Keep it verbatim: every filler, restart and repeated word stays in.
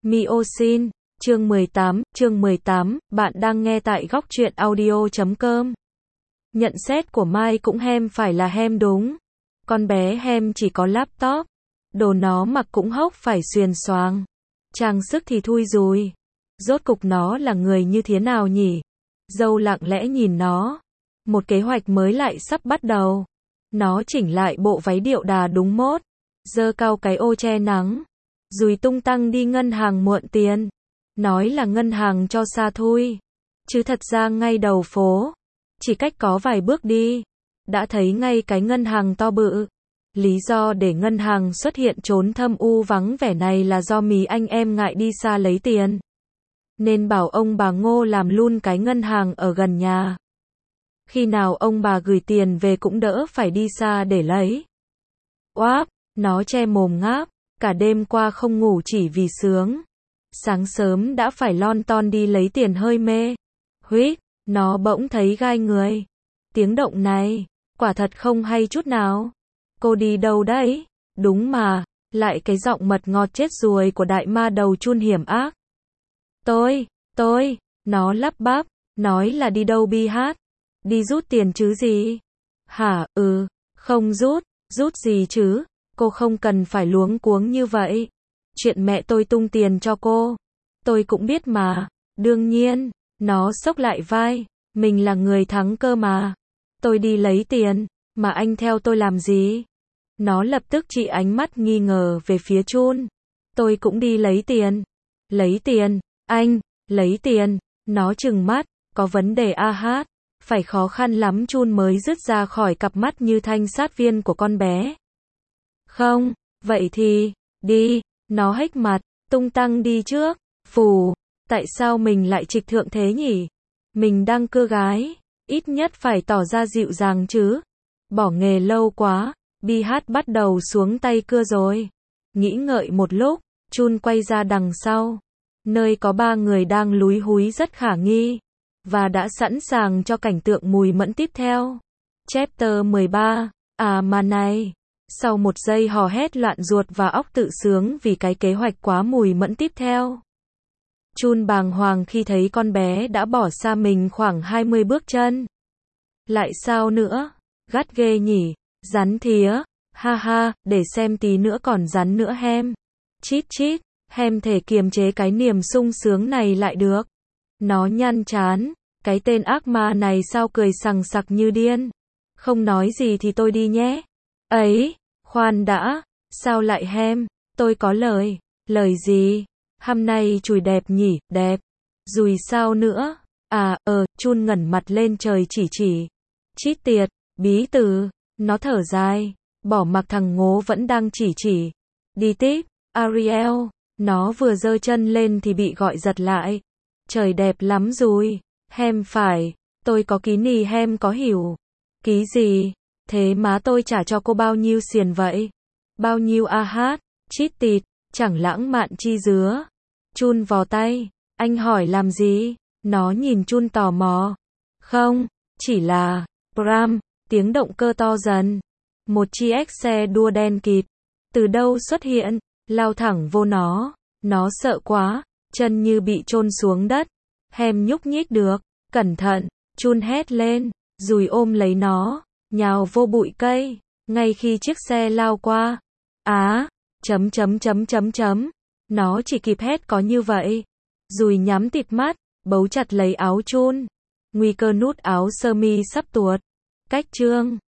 Miosin, chương mười tám, chương mười tám, bạn đang nghe tại góc truyện audio chấm com. Nhận xét của Mai cũng hem phải là hem đúng. Con bé hem chỉ có laptop, đồ nó mặc cũng hốc phải xuyền xoàng. Trang sức thì thui rùi. Rốt cục nó là người như thế nào nhỉ? Dâu lặng lẽ nhìn nó. Một kế hoạch mới lại sắp bắt đầu. Nó chỉnh lại bộ váy điệu đà đúng mốt, giơ cao cái ô che nắng, dùi tung tăng đi ngân hàng mượn tiền. Nói là ngân hàng cho xa thui, chứ thật ra ngay đầu phố, chỉ cách có vài bước đi, đã thấy ngay cái ngân hàng to bự. Lý do để ngân hàng xuất hiện trốn thâm u vắng vẻ này là do mí anh em ngại đi xa lấy tiền, nên bảo ông bà Ngô làm luôn cái ngân hàng ở gần nhà. Khi nào ông bà gửi tiền về cũng đỡ phải đi xa để lấy. Oáp, nó che mồm ngáp, cả đêm qua không ngủ chỉ vì sướng. Sáng sớm đã phải lon ton đi lấy tiền hơi mê. Huýt, nó bỗng thấy gai người. Tiếng động này, quả thật không hay chút nào. Cô đi đâu đấy? Đúng mà, lại cái giọng mật ngọt chết ruồi của đại ma đầu chun hiểm ác. Tôi, tôi, nó lắp bắp, nói là đi đâu bi hát. Đi rút tiền chứ gì? Hả, ừ, không rút, rút gì chứ? Cô không cần phải luống cuống như vậy. Chuyện mẹ tôi tung tiền cho cô, tôi cũng biết mà. Đương nhiên, nó xốc lại vai, mình là người thắng cơ mà. Tôi đi lấy tiền, mà anh theo tôi làm gì? Nó lập tức chỉ ánh mắt nghi ngờ về phía Chun. Tôi cũng đi lấy tiền. Lấy tiền, anh, lấy tiền. Nó trừng mắt, có vấn đề a hát. Phải khó khăn lắm Chun mới dứt ra khỏi cặp mắt như thanh sát viên của con bé. Không, vậy thì, đi, nó hếch mặt, tung tăng đi trước, phù, tại sao mình lại trịch thượng thế nhỉ? Mình đang cưa gái, ít nhất phải tỏ ra dịu dàng chứ. Bỏ nghề lâu quá, bi hát bắt đầu xuống tay cưa rồi. Nghĩ ngợi một lúc, Chun quay ra đằng sau, nơi có ba người đang lúi húi rất khả nghi, và đã sẵn sàng cho cảnh tượng mùi mẫn tiếp theo. Chapter mười ba, à mà này. Sau một giây hò hét loạn ruột và óc tự sướng vì cái kế hoạch quá mùi mẫn tiếp theo, Chun bàng hoàng khi thấy con bé đã bỏ xa mình khoảng hai mươi bước chân. Lại sao nữa? Gắt ghê nhỉ? Rắn thía. Ha ha, để xem tí nữa còn rắn nữa hem. Chít chít, hem thể kiềm chế cái niềm sung sướng này lại được. Nó nhăn chán, cái tên ác ma này sao cười sằng sặc như điên. Không nói gì thì tôi đi nhé. Ấy, khoan đã, sao lại hem, tôi có lời. Lời gì? Hôm nay chùi đẹp nhỉ, đẹp. Dùi sao nữa? À, ờ, Chun ngẩng mặt lên trời chỉ chỉ. Chít tiệt, bí từ, nó thở dài, bỏ mặc thằng ngố vẫn đang chỉ chỉ. Đi tiếp, Ariel, nó vừa giơ chân lên thì bị gọi giật lại. Trời đẹp lắm rồi, hem phải, tôi có ký nì hem có hiểu. Ký gì? Thế má tôi trả cho cô bao nhiêu xiền vậy? Bao nhiêu a hát? Chít tịt, chẳng lãng mạn chi dứa. Chun vò tay, anh hỏi làm gì? Nó nhìn Chun tò mò. Không, chỉ là, Bram, tiếng động cơ to dần. Một chiếc xe đua đen kịt, từ đâu xuất hiện, lao thẳng vô nó. Nó sợ quá, chân như bị chôn xuống đất. Hem nhúc nhích được, cẩn thận, Chun hét lên, dùi ôm lấy nó, nhào vô bụi cây, ngay khi chiếc xe lao qua. Á, chấm chấm chấm chấm chấm, nó chỉ kịp hét có như vậy. Dùi nhắm tịt mắt, bấu chặt lấy áo Chun. Nguy cơ nút áo sơ mi sắp tuột. Cách chương